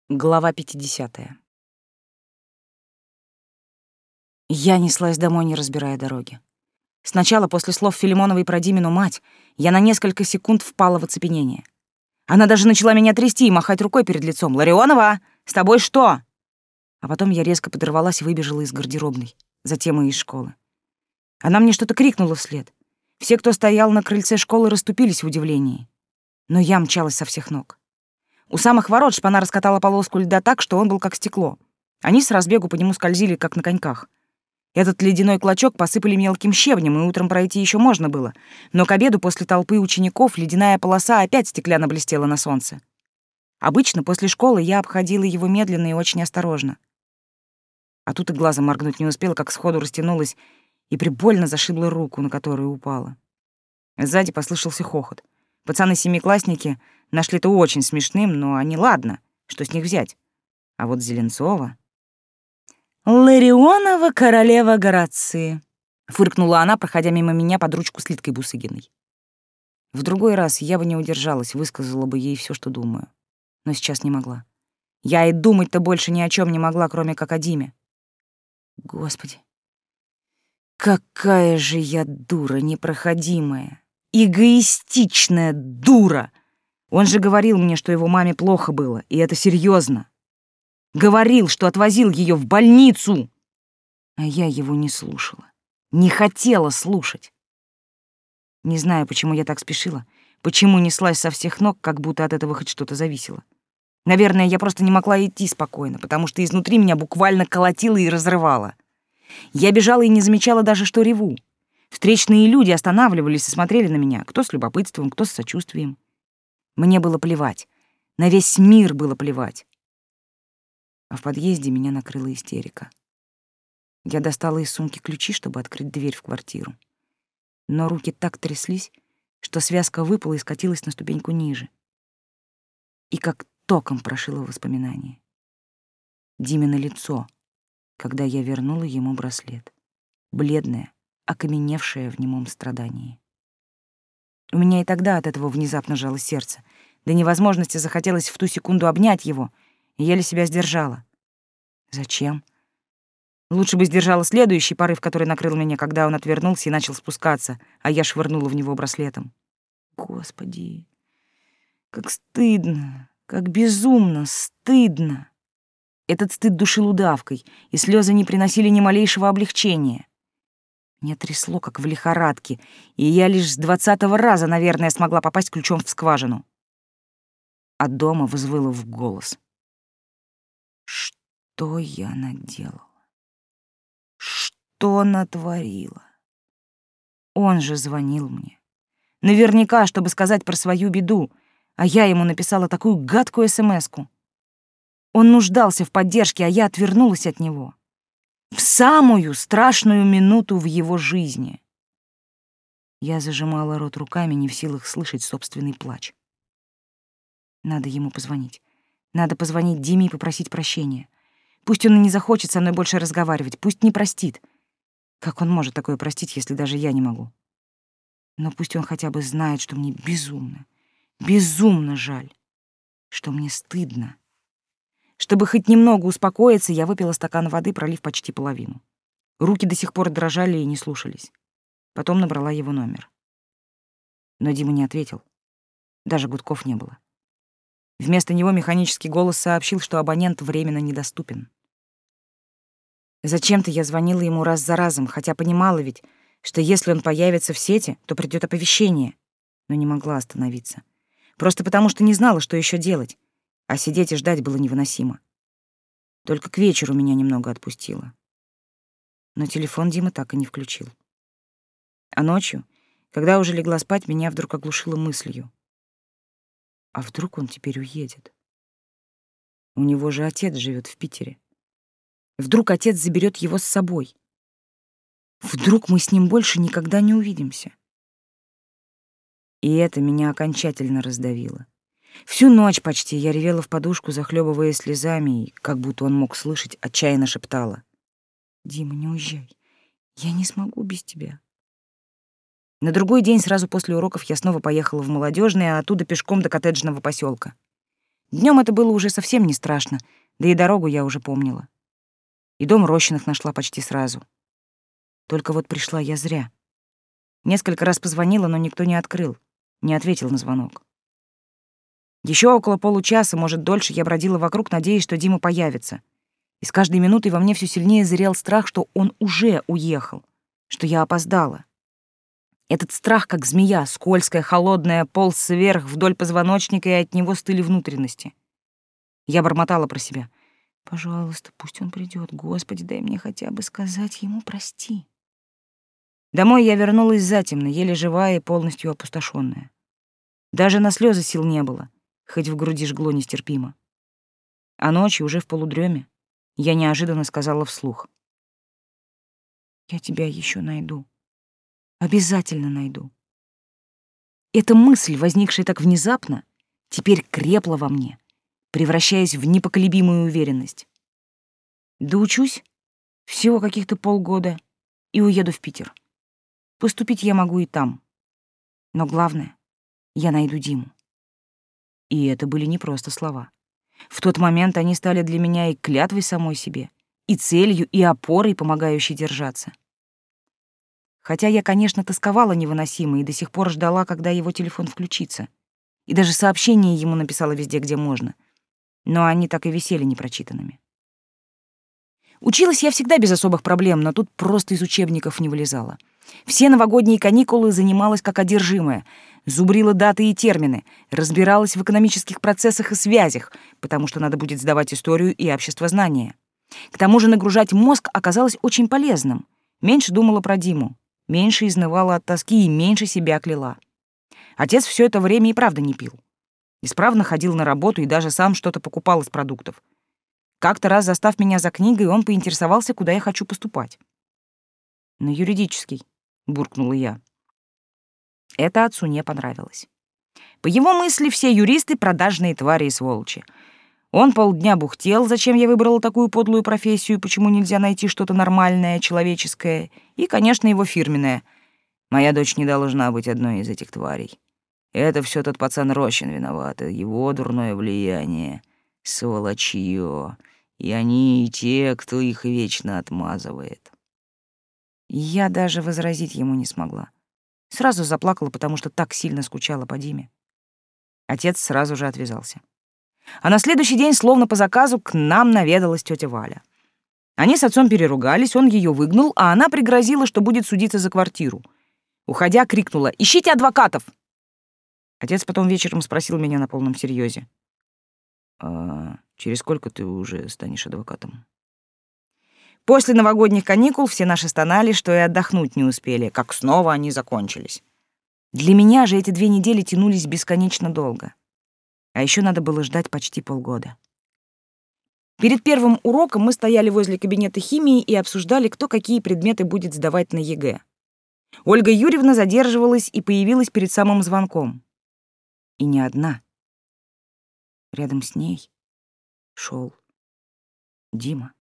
Глава 50. Я неслась домой, не разбирая дороги. Сначала, после слов Филимоновой про Димину мать, я на несколько секунд впала в оцепенение. Она даже начала меня трясти и махать рукой перед лицом. «Ларионова, с тобой что?» А потом я резко подорвалась и выбежала из гардеробной, затем и из школы. Она мне что-то крикнула вслед. Все, кто стоял на крыльце школы, расступились в удивлении. Но я мчалась со всех ног. У самых ворот шпана раскатала полоску льда так, что он был как стекло. Они с разбегу по нему скользили, как на коньках. Этот ледяной клочок посыпали мелким щебнем, и утром пройти еще можно было. Но к обеду после толпы учеников ледяная полоса опять стеклянно блестела на солнце. Обычно после школы я обходила его медленно и очень осторожно. А тут и глазом моргнуть не успела, как сходу растянулась и прибольно зашибла руку, на которую упала. Сзади послышался хохот. Пацаны-семиклассники нашли это очень смешным, но они ладно, что с них взять. А вот Зеленцова... «Ларионова, королева Горации», — фыркнула она, проходя мимо меня под ручку с Литкой Бусыгиной. В другой раз я бы не удержалась, высказала бы ей все, что думаю. Но сейчас не могла. Я и думать-то больше ни о чем не могла, кроме как о Диме. Господи, какая же я дура непроходимая, эгоистичная дура! Он же говорил мне, что его маме плохо было, и это серьезно. Говорил, что отвозил ее в больницу. А я его не слушала. Не хотела слушать. Не знаю, почему я так спешила, почему неслась со всех ног, как будто от этого хоть что-то зависело. Наверное, я просто не могла идти спокойно, потому что изнутри меня буквально колотило и разрывало. Я бежала и не замечала даже, что реву. Встречные люди останавливались и смотрели на меня, кто с любопытством, кто с сочувствием. Мне было плевать. На весь мир было плевать. А в подъезде меня накрыла истерика. Я достала из сумки ключи, чтобы открыть дверь в квартиру. Но руки так тряслись, что связка выпала и скатилась на ступеньку ниже. И как током прошило воспоминание. Димино лицо, когда я вернула ему браслет. Бледное, окаменевшее в немом страдании. У меня и тогда от этого внезапно жало сердце. До невозможности захотелось в ту секунду обнять его, и еле себя сдержала. Зачем? Лучше бы сдержала следующий порыв, который накрыл меня, когда он отвернулся и начал спускаться, а я швырнула в него браслетом. Господи, как стыдно, как безумно стыдно. Этот стыд душил удавкой, и слезы не приносили ни малейшего облегчения. Меня трясло, как в лихорадке, и я лишь с 20-го раза, наверное, смогла попасть ключом в скважину. А дома взвыла в голос. Что я наделала? Что натворила? Он же звонил мне. Наверняка, чтобы сказать про свою беду, а я ему написала такую гадкую смс-ку. Он нуждался в поддержке, а я отвернулась от него. В самую страшную минуту в его жизни. Я зажимала рот руками, не в силах слышать собственный плач. Надо ему позвонить. Надо позвонить Диме и попросить прощения. Пусть он и не захочет со мной больше разговаривать, пусть не простит. Как он может такое простить, если даже я не могу? Но пусть он хотя бы знает, что мне безумно, безумно жаль, что мне стыдно. Чтобы хоть немного успокоиться, я выпила стакан воды, пролив почти половину. Руки до сих пор дрожали и не слушались. Потом набрала его номер. Но Дима не ответил. Даже гудков не было. Вместо него механический голос сообщил, что абонент временно недоступен. Зачем-то я звонила ему раз за разом, хотя понимала ведь, что если он появится в сети, то придёт оповещение. Но не могла остановиться. Просто потому, что не знала, что ещё делать. А сидеть и ждать было невыносимо. Только к вечеру меня немного отпустило. Но телефон Дима так и не включил. А ночью, когда уже легла спать, меня вдруг оглушило мыслью. А вдруг он теперь уедет? У него же отец живет в Питере. Вдруг отец заберет его с собой. Вдруг мы с ним больше никогда не увидимся. И это меня окончательно раздавило. Всю ночь почти я ревела в подушку, захлебываясь слезами, и, как будто он мог слышать, отчаянно шептала: «Дима, не уезжай. Я не смогу без тебя». На другой день, сразу после уроков, я снова поехала в Молодёжный, а оттуда пешком до коттеджного посёлка. Днем это было уже совсем не страшно, да и дорогу я уже помнила. И дом Рощиных нашла почти сразу. Только вот пришла я зря. Несколько раз позвонила, но никто не открыл, не ответил на звонок. Еще около получаса, может, дольше, я бродила вокруг, надеясь, что Дима появится. И с каждой минутой во мне все сильнее зрел страх, что он уже уехал, что я опоздала. Этот страх, как змея, скользкая, холодная, полз вверх вдоль позвоночника, и от него стыли внутренности. Я бормотала про себя. «Пожалуйста, пусть он придет. Господи, дай мне хотя бы сказать ему прости». Домой я вернулась затемно, еле живая и полностью опустошенная. Даже на слезы сил не было, хоть в груди жгло нестерпимо. А ночью, уже в полудреме, я неожиданно сказала вслух: «Я тебя еще найду. Обязательно найду». Эта мысль, возникшая так внезапно, теперь крепла во мне, превращаясь в непоколебимую уверенность. Доучусь всего каких-то полгода и уеду в Питер. Поступить я могу и там. Но главное, я найду Диму. И это были не просто слова. В тот момент они стали для меня и клятвой самой себе, и целью, и опорой, помогающей держаться. Хотя я, конечно, тосковала невыносимо и до сих пор ждала, когда его телефон включится. И даже сообщения ему написала везде, где можно. Но они так и висели непрочитанными. Училась я всегда без особых проблем, но тут просто из учебников не вылезала. Все новогодние каникулы занималась как одержимая, зубрила даты и термины, разбиралась в экономических процессах и связях, потому что надо будет сдавать историю и обществознание. К тому же нагружать мозг оказалось очень полезным. Меньше думала про Диму, меньше изнывала от тоски и меньше себя кляла. Отец все это время и правда не пил. Исправно ходил на работу и даже сам что-то покупал из продуктов. Как-то раз, застав меня за книгой, он поинтересовался, куда я хочу поступать. «На юридический», — буркнула я. Это отцу не понравилось. По его мысли, все юристы — продажные твари и сволочи. Он полдня бухтел, зачем я выбрала такую подлую профессию, почему нельзя найти что-то нормальное, человеческое, и, конечно, его фирменное. «Моя дочь не должна быть одной из этих тварей. Это все тот пацан Рощин виноват, его дурное влияние, сволочье. И они и те, кто их вечно отмазывает». Я даже возразить ему не смогла. Сразу заплакала, потому что так сильно скучала по Диме. Отец сразу же отвязался. А на следующий день, словно по заказу, к нам наведалась тетя Валя. Они с отцом переругались, он ее выгнал, а она пригрозила, что будет судиться за квартиру. Уходя, крикнула: «Ищите адвокатов!» Отец потом вечером спросил меня на полном серьезе: «А через сколько ты уже станешь адвокатом?» После новогодних каникул все наши стонали, что и отдохнуть не успели, как снова они закончились. Для меня же эти 2 недели тянулись бесконечно долго. А еще надо было ждать почти полгода. Перед первым уроком мы стояли возле кабинета химии и обсуждали, кто какие предметы будет сдавать на ЕГЭ. Ольга Юрьевна задерживалась и появилась перед самым звонком. И не одна. Рядом с ней шел Дима.